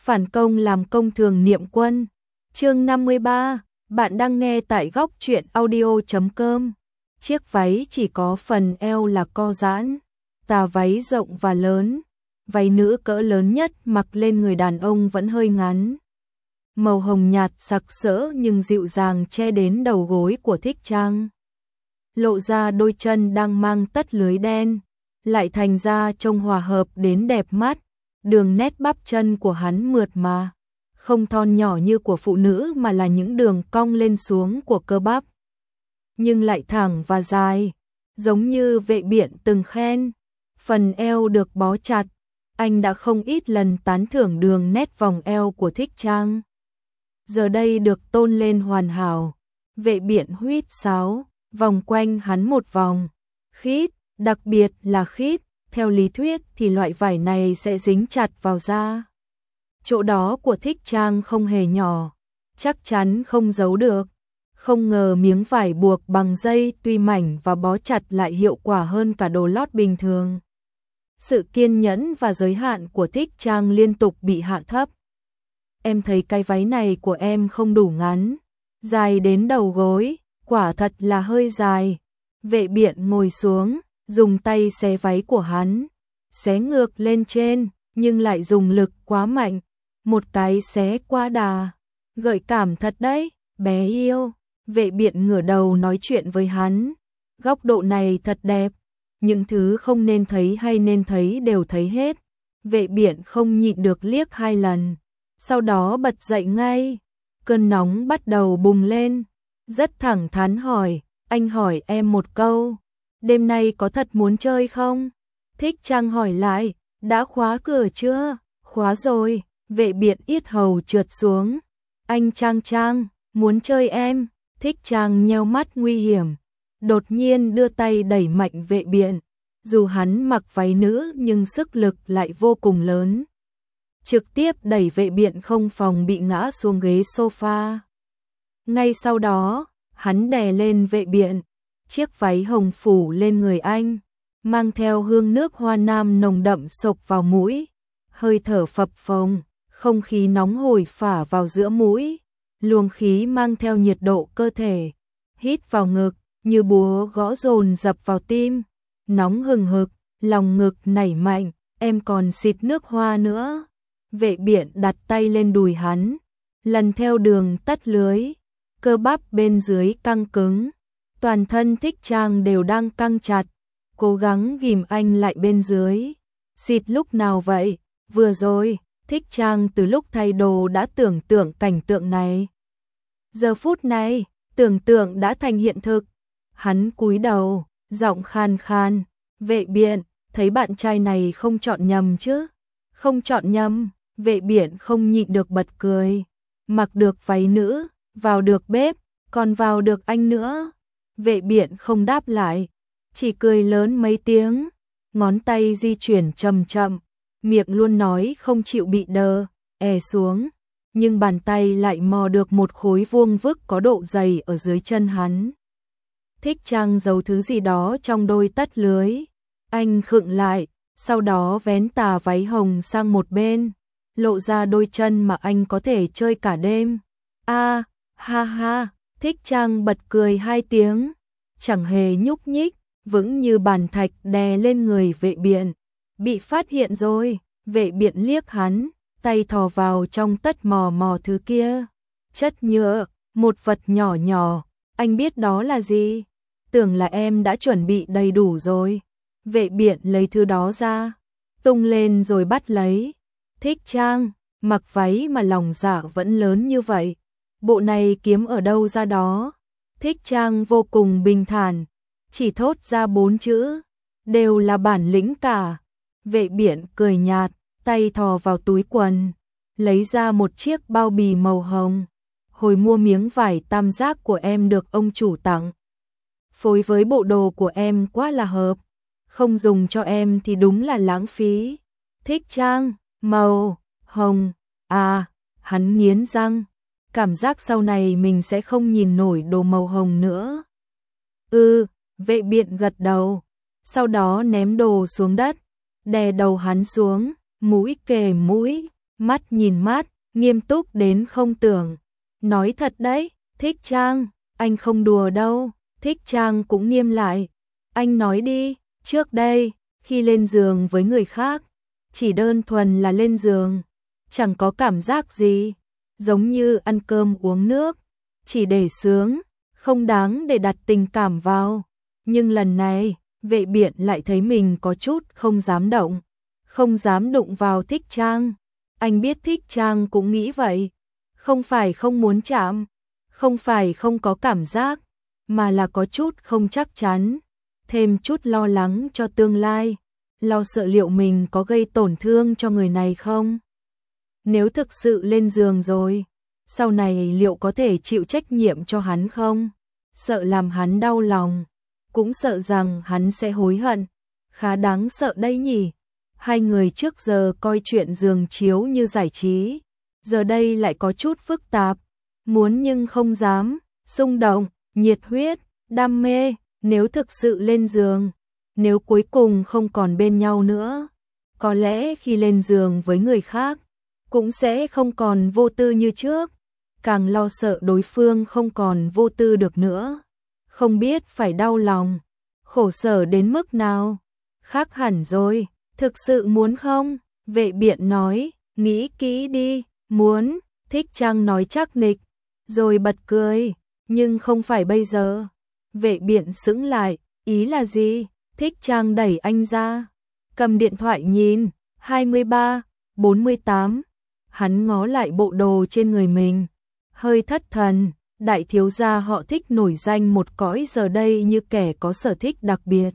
phản công làm công thường niệm quân. Chương 53, bạn đang nghe tại góc truyện audio.com. Chiếc váy chỉ có phần eo là co giãn, tà váy rộng và lớn, váy nữ cỡ lớn nhất mặc lên người đàn ông vẫn hơi ngắn. Màu hồng nhạt sặc sỡ nhưng dịu dàng che đến đầu gối của Thích Trang. Lộ ra đôi chân đang mang tất lưới đen, lại thành ra trông hòa hợp đến đẹp mắt. Đường nét bắp chân của hắn mượt mà, không thon nhỏ như của phụ nữ mà là những đường cong lên xuống của cơ bắp, nhưng lại thẳng và dài, giống như Vệ Biện từng khen. Phần eo được bó chặt, anh đã không ít lần tán thưởng đường nét vòng eo của Thích Trang. Giờ đây được tôn lên hoàn hảo. Vệ Biện huýt sáo, vòng quanh hắn một vòng. Khít, đặc biệt là khít, theo lý thuyết thì loại vải này sẽ dính chặt vào da. Chỗ đó của Thích Trang không hề nhỏ, chắc chắn không giấu được. Không ngờ miếng vải buộc bằng dây tuy mảnh và bó chặt lại hiệu quả hơn cả đồ lót bình thường. Sự kiên nhẫn và giới hạn của Thích Trang liên tục bị hạ thấp. Em thấy cái váy này của em không đủ ngắn, dài đến đầu gối, quả thật là hơi dài. Vệ Biện ngồi xuống, dùng tay xé váy của hắn, xé ngược lên trên, nhưng lại dùng lực quá mạnh, một cái xé quá đà. Gợi cảm thật đấy, bé yêu. Vệ Biện ngửa đầu nói chuyện với hắn. Góc độ này thật đẹp, những thứ không nên thấy hay nên thấy đều thấy hết. Vệ Biện không nhịn được liếc 2 lần, sau đó bật dậy ngay. Cơn nóng bắt đầu bùng lên, rất thẳng thắn hỏi, anh hỏi em một câu, đêm nay có thật muốn chơi không? Thích Trang hỏi lại, đã khóa cửa chưa? Khóa rồi. Vệ Biện yết hầu trượt xuống. Anh Trang, muốn chơi em. Thích Trang nheo mắt nguy hiểm, đột nhiên đưa tay đẩy mạnh Vệ Biện. Dù hắn mặc váy nữ nhưng sức lực lại vô cùng lớn, trực tiếp đẩy Vệ Biện không phòng bị ngã xuống ghế sofa. Ngay sau đó, hắn đè lên Vệ Biện, chiếc váy hồng phủ lên người anh, mang theo hương nước hoa nam nồng đậm xộc vào mũi, hơi thở phập phồng, không khí nóng hổi phả vào giữa mũi, luồng khí mang theo nhiệt độ cơ thể, hít vào ngực, như búa gõ dồn dập vào tim, nóng hừng hực, lòng ngực nảy mạnh, em còn xịt nước hoa nữa. Vệ Biện đặt tay lên đùi hắn, lần theo đường tất lưới, cơ bắp bên dưới căng cứng, toàn thân Thích Trang đều đang căng chặt, cố gắng ghìm anh lại bên dưới. Xịt lúc nào vậy? Vừa rồi. Thích Trang từ lúc thay đồ đã tưởng tượng cảnh tượng này. Giờ phút này, tưởng tượng đã thành hiện thực. Hắn cúi đầu, giọng khan khan, Vệ Biện, thấy bạn trai này không chọn nhầm chứ? Không chọn nhầm. Vệ Biện không nhịn được bật cười. Mặc được váy nữ, vào được bếp, còn vào được anh nữa. Vệ Biện không đáp lại, chỉ cười lớn mấy tiếng, ngón tay di chuyển chậm chậm, miệng luôn nói không chịu bị đờ, xuống, nhưng bàn tay lại mò được một khối vuông vức có độ dày ở dưới chân hắn. Thích Trang giấu thứ gì đó trong đôi tất lưới. Anh khựng lại, sau đó vén tà váy hồng sang một bên, lộ ra đôi chân mà anh có thể chơi cả đêm. Ha ha, Thích Trang bật cười 2 tiếng, chẳng hề nhúc nhích, vững như bàn thạch đè lên người Vệ Biện. Bị phát hiện rồi. Vệ Biện liếc hắn, tay thò vào trong tất mò thứ kia. Chất nhựa, một vật nhỏ nhỏ, anh biết đó là gì? Tưởng là em đã chuẩn bị đầy đủ rồi. Vệ Biện lấy thứ đó ra, tung lên rồi bắt lấy. Thích Trang, mặc váy mà lòng dạ vẫn lớn như vậy, bộ này kiếm ở đâu ra đó? Thích Trang vô cùng bình thản, chỉ thốt ra 4 chữ, đều là bản lĩnh cả. Vệ Biện cười nhạt, tay thò vào túi quần, lấy ra một chiếc bao bì màu hồng. Hồi mua miếng vải tam giác của em được ông chủ tặng, phối với bộ đồ của em quá là hợp, không dùng cho em thì đúng là lãng phí. Thích Trang, màu hồng, hắn nghiến răng, cảm giác sau này mình sẽ không nhìn nổi đồ màu hồng nữa. Vệ Biện gật đầu, sau đó ném đồ xuống đất, đè đầu hắn xuống, mũi kề mũi, mắt nhìn mắt, nghiêm túc đến không tưởng. Nói thật đấy, Thích Trang, anh không đùa đâu. Thích Trang cũng nghiêm lại. Anh nói đi, trước đây, khi lên giường với người khác, chỉ đơn thuần là lên giường, chẳng có cảm giác gì, giống như ăn cơm uống nước, chỉ để sướng, không đáng để đặt tình cảm vào. Nhưng lần này, Vệ Biện lại thấy mình có chút không dám động, không dám đụng vào Thích Trang. Anh biết Thích Trang cũng nghĩ vậy, không phải không muốn chạm, không phải không có cảm giác, mà là có chút không chắc chắn, thêm chút lo lắng cho tương lai, lo sợ liệu mình có gây tổn thương cho người này không. Nếu thực sự lên giường rồi, sau này liệu có thể chịu trách nhiệm cho hắn không? Sợ làm hắn đau lòng, cũng sợ rằng hắn sẽ hối hận. Khá đáng sợ đây nhỉ. Hai người trước giờ coi chuyện giường chiếu như giải trí, giờ đây lại có chút phức tạp, muốn nhưng không dám, xung động, nhiệt huyết, đam mê. Nếu thực sự lên giường, nếu cuối cùng không còn bên nhau nữa, có lẽ khi lên giường với người khác, cũng sẽ không còn vô tư như trước, càng lo sợ đối phương không còn vô tư được nữa. Không biết phải đau lòng, khổ sở đến mức nào. Khác hẳn rồi, thực sự muốn không? Vệ Biện nói, nghĩ kỹ đi, muốn. Thích Trang nói chắc nịch, rồi bật cười, nhưng không phải bây giờ. Vệ Biện sững lại, ý là gì? Thích Trang đẩy anh ra, cầm điện thoại nhìn, 23, 48. Hắn ngó lại bộ đồ trên người mình, hơi thất thần. Đại thiếu gia họ Thích nổi danh một cõi giờ đây như kẻ có sở thích đặc biệt.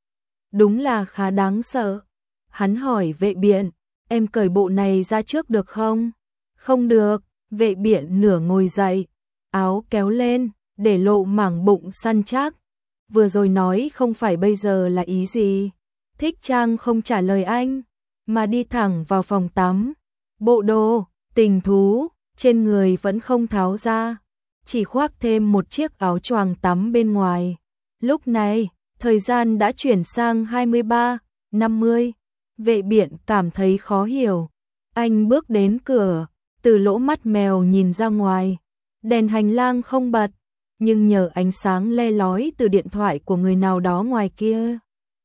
Đúng là khá đáng sợ. Hắn hỏi Vệ Biện, em cởi bộ này ra trước được không? Không được. Vệ Biện nửa ngồi dậy, áo kéo lên, để lộ mảng bụng săn chắc. Vừa rồi nói không phải bây giờ là ý gì? Thích Trang không trả lời anh, mà đi thẳng vào phòng tắm. Bộ đồ, tình thú, trên người vẫn không tháo ra, chỉ khoác thêm một chiếc áo choàng tắm bên ngoài. Lúc này, thời gian đã chuyển sang 23, 50. Vệ Biện cảm thấy khó hiểu. Anh bước đến cửa, từ lỗ mắt mèo nhìn ra ngoài. Đèn hành lang không bật, nhưng nhờ ánh sáng le lói từ điện thoại của người nào đó ngoài kia,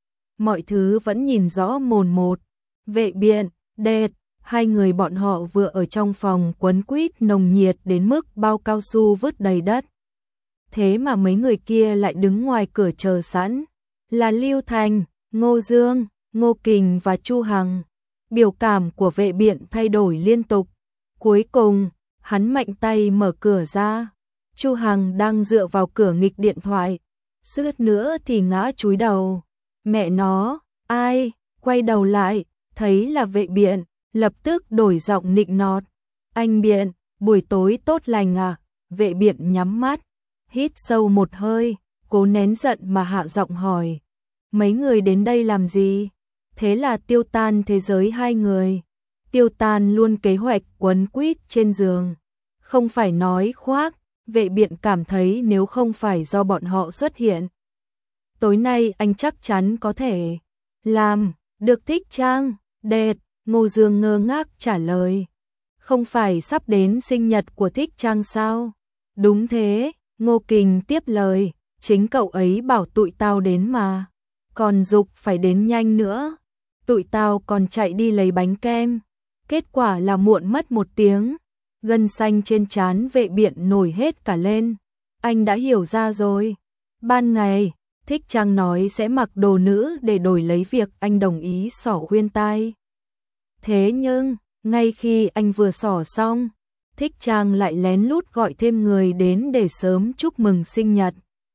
mọi thứ vẫn nhìn rõ mồn một. Vệ Biện, Đệt, hai người bọn họ vừa ở trong phòng quấn quýt nồng nhiệt đến mức bao cao su vứt đầy đất. Thế mà mấy người kia lại đứng ngoài cửa chờ sẵn, là Lưu Thành, Ngô Dương, Ngô Kình và Chu Hằng. Biểu cảm của Vệ Biện thay đổi liên tục. Cuối cùng, hắn mạnh tay mở cửa ra. Chu Hằng đang dựa vào cửa nghịch điện thoại, suýt nữa thì ngã chúi đầu. Mẹ nó, ai? Quay đầu lại, thấy là Vệ Biện, lập tức đổi giọng nịnh nọt. Anh Biện, buổi tối tốt lành à? Vệ Biện nhắm mắt, hít sâu một hơi, cố nén giận mà hạ giọng hỏi. Mấy người đến đây làm gì? Thế là tiêu tan thế giới hai người. Tiêu tan luôn kế hoạch quấn quýt trên giường. Không phải nói khoác, Vệ Biện cảm thấy nếu không phải do bọn họ xuất hiện, tối nay anh chắc chắn có thể làm được. Thích Trang, Đệt, Ngô Dương ngơ ngác trả lời. Không phải sắp đến sinh nhật của Thích Trang sao? Đúng thế, Ngô Kình tiếp lời, chính cậu ấy bảo tụi tao đến mà, còn giục phải đến nhanh nữa. Tụi tao còn chạy đi lấy bánh kem, kết quả là muộn mất 1 tiếng. Gân xanh trên trán Vệ Biện nổi hết cả lên. Anh đã hiểu ra rồi. Ban ngày, Thích Trang nói sẽ mặc đồ nữ để đổi lấy việc anh đồng ý xỏ khuyên tai. Thế nhưng, ngay khi anh vừa xỏ xong, Thích Trang lại lén lút gọi thêm người đến để sớm chúc mừng sinh nhật,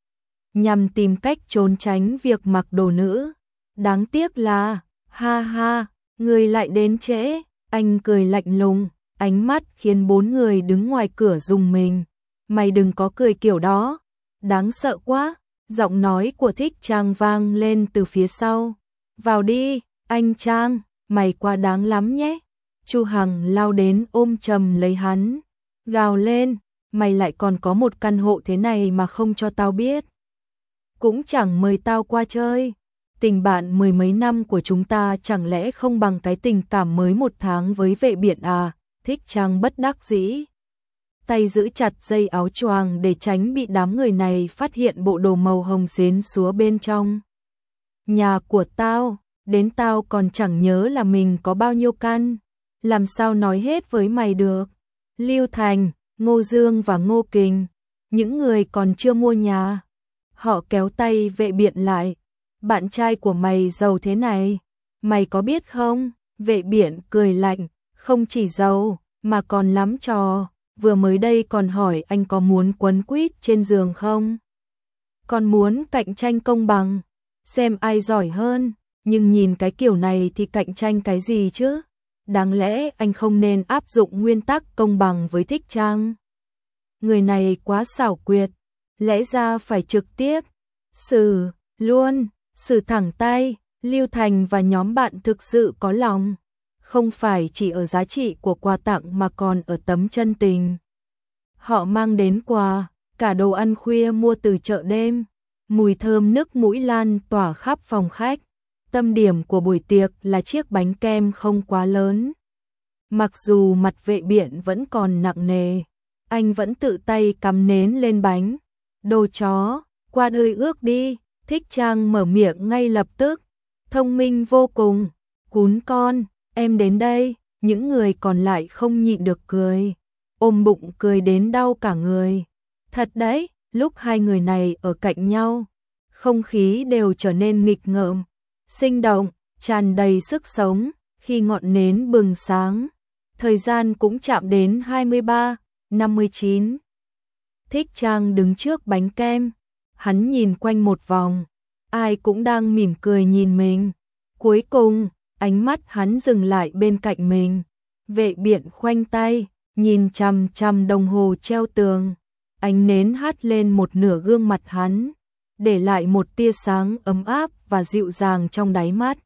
nhằm tìm cách trốn tránh việc mặc đồ nữ. Đáng tiếc là, ha ha, người lại đến trễ. Anh cười lạnh lùng, ánh mắt khiến 4 người đứng ngoài cửa rùng mình. Mày đừng có cười kiểu đó, đáng sợ quá. Giọng nói của Thích Trang vang lên từ phía sau. Vào đi, anh Trang, mày quá đáng lắm nhé. Chu Hằng lao đến ôm chầm lấy hắn, gào lên, mày lại còn có một căn hộ thế này mà không cho tao biết. Cũng chẳng mời tao qua chơi. Tình bạn 10 mấy năm của chúng ta chẳng lẽ không bằng cái tình cảm mới 1 tháng với Vệ Biện à? Thích Trang bất đắc dĩ, tay giữ chặt dây áo choàng để tránh bị đám người này phát hiện bộ đồ màu hồng xến xúa bên trong. Nhà của tao, đến tao còn chẳng nhớ là mình có bao nhiêu căn, làm sao nói hết với mày được. Lưu Thành, Ngô Dương và Ngô Kình, những người còn chưa mua nhà. Họ kéo tay Vệ Biện lại. Bạn trai của mày giàu thế này, mày có biết không? Vệ Biện cười lạnh, không chỉ giàu, mà còn lắm trò. Vừa mới đây còn hỏi anh có muốn quấn quýt trên giường không? Còn muốn cạnh tranh công bằng, xem ai giỏi hơn, nhưng nhìn cái kiểu này thì cạnh tranh cái gì chứ? Đáng lẽ anh không nên áp dụng nguyên tắc công bằng với Thích Trang. Người này quá xảo quyệt, lẽ ra phải trực tiếp xử luôn, xử thẳng tay. Lưu Thành và nhóm bạn thực sự có lòng, không phải chỉ ở giá trị của quà tặng mà còn ở tấm chân tình. Họ mang đến quà, cả đồ ăn khuya mua từ chợ đêm, mùi thơm nức mũi lan tỏa khắp phòng khách. Tâm điểm của buổi tiệc là chiếc bánh kem không quá lớn. Mặc dù mặt Vệ Biện vẫn còn nặng nề, anh vẫn tự tay cắm nến lên bánh. Đồ chó, qua đời ước đi. Thích Trang mở miệng ngay lập tức, thông minh vô cùng. Cún con, em đến đây. Những người còn lại không nhịn được cười, ôm bụng cười đến đau cả người. Thật đấy, lúc hai người này ở cạnh nhau, không khí đều trở nên nghịch ngợm, sinh động, tràn đầy sức sống. Khi ngọn nến bừng sáng, thời gian cũng chạm đến 23:59. Thích Trang đứng trước bánh kem, hắn nhìn quanh một vòng, ai cũng đang mỉm cười nhìn mình. Cuối cùng, ánh mắt hắn dừng lại bên cạnh mình. Vệ Biện khoanh tay, nhìn chằm chằm đồng hồ treo tường. Ánh nến hắt lên một nửa gương mặt hắn, để lại một tia sáng ấm áp và dịu dàng trong đáy mắt.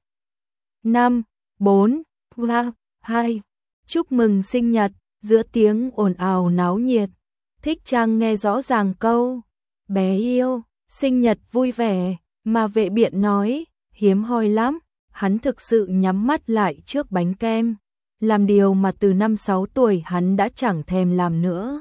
5, 4, 3, 2. Chúc mừng sinh nhật. Giữa tiếng ồn ào náo nhiệt, Thích Trang nghe rõ ràng câu bé yêu, sinh nhật vui vẻ mà Vệ Biện nói, hiếm hoi lắm. Hắn thực sự nhắm mắt lại trước bánh kem, làm điều mà từ 5-6 tuổi hắn đã chẳng thèm làm nữa.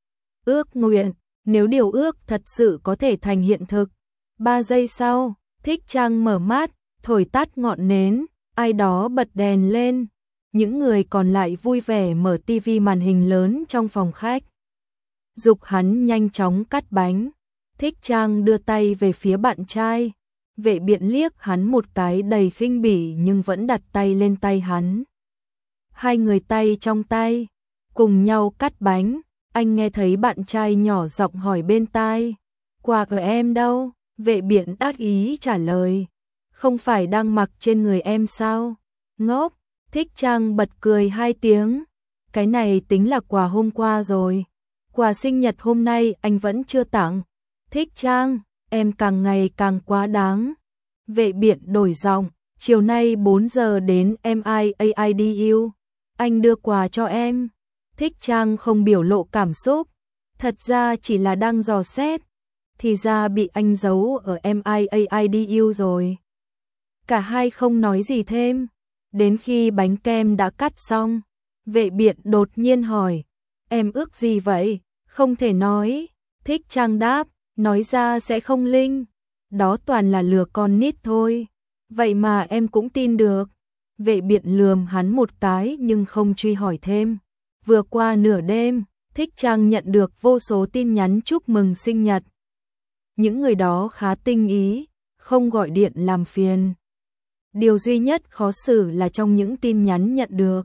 Ước nguyện, nếu điều ước thật sự có thể thành hiện thực. 3 giây sau, Thích Trang mở mắt, thổi tắt ngọn nến, ai đó bật đèn lên. Những người còn lại vui vẻ mở tivi màn hình lớn trong phòng khách. Giục hắn nhanh chóng cắt bánh. Thích Trang đưa tay về phía bạn trai. Vệ Biện liếc hắn một cái đầy khinh bỉ nhưng vẫn đặt tay lên tay hắn. Hai người tay trong tay, cùng nhau cắt bánh. Anh nghe thấy bạn trai nhỏ giọng hỏi bên tai, quà của em đâu? Vệ Biện đắc ý trả lời, không phải đang mặc trên người em sao? Ngốc. Thích Trang bật cười 2 tiếng, cái này tính là quà hôm qua rồi. Quà sinh nhật hôm nay anh vẫn chưa tặng. Thích Trang, em càng ngày càng quá đáng. Vệ Biện đổi giọng, chiều nay 4 giờ đến MIAIDU, anh đưa quà cho em. Thích Trang không biểu lộ cảm xúc, thật ra chỉ là đang dò xét, thì ra bị anh giấu ở MIAIDU rồi. Cả hai không nói gì thêm, đến khi bánh kem đã cắt xong, Vệ Biện đột nhiên hỏi, em ước gì vậy? Không thể nói. Thích Trang đáp, nói ra sẽ không linh, đó toàn là lừa con nít thôi. Vậy mà em cũng tin được. Vệ Biện lườm hắn một cái nhưng không truy hỏi thêm. Vừa qua nửa đêm, Thích Trang nhận được vô số tin nhắn chúc mừng sinh nhật. Những người đó khá tinh ý, không gọi điện làm phiền. Điều duy nhất khó xử là trong những tin nhắn nhận được,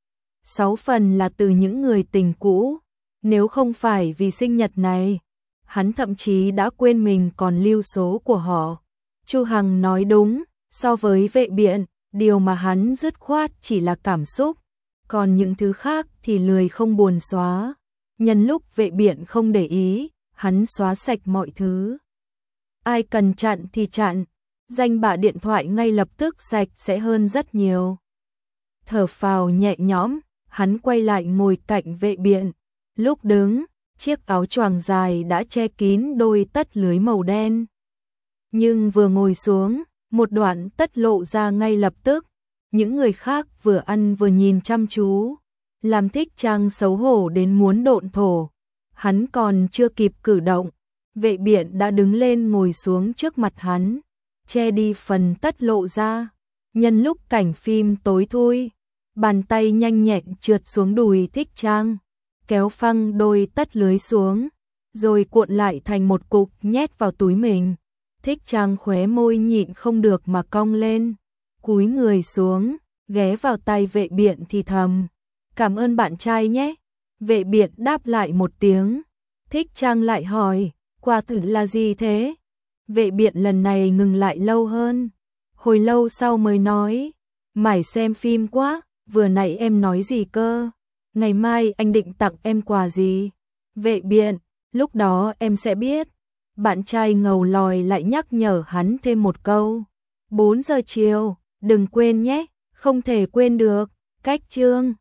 6 phần là từ những người tình cũ. Nếu không phải vì sinh nhật này, hắn thậm chí đã quên mình còn lưu số của họ. Chu Hằng nói đúng, so với Vệ Biện, điều mà hắn dứt khoát chỉ là cảm xúc, còn những thứ khác thì lười không buồn xóa. Nhân lúc Vệ Biện không để ý, hắn xóa sạch mọi thứ. Ai cần chặn thì chặn, danh bạ điện thoại ngay lập tức sạch sẽ hơn rất nhiều. Thở phào nhẹ nhõm, hắn quay lại ngồi cạnh Vệ Biện. Lúc đứng, chiếc áo choàng dài đã che kín đôi tất lưới màu đen. Nhưng vừa ngồi xuống, một đoạn tất lộ ra ngay lập tức. Những người khác vừa ăn vừa nhìn chăm chú. làm Thích Trang xấu hổ đến muốn độn thổ. Hắn còn chưa kịp cử động, Vệ Biện đã đứng lên ngồi xuống trước mặt hắn, che đi phần tất lộ ra. Nhân lúc cảnh phim tối thui, bàn tay nhanh nhẹn trượt xuống đùi Thích Trang, kéo phăng đôi tất lưới xuống, rồi cuộn lại thành một cục nhét vào túi mình. Thích Trang khóe môi nhịn không được mà cong lên, cúi người xuống, ghé vào tay Vệ Biện thì thầm, cảm ơn bạn trai nhé. Vệ Biện đáp lại một tiếng. Thích Trang lại hỏi, quà tử là gì thế? Vệ Biện lần này ngừng lại lâu hơn, hồi lâu sau mới nói, mải xem phim quá, vừa nãy em nói gì cơ? Ngày mai anh định tặng em quà gì? Vệ Biện, lúc đó em sẽ biết. Bạn trai ngầu lòi lại nhắc nhở hắn thêm một câu. 4 giờ chiều, đừng quên nhé, không thể quên được. Cách chương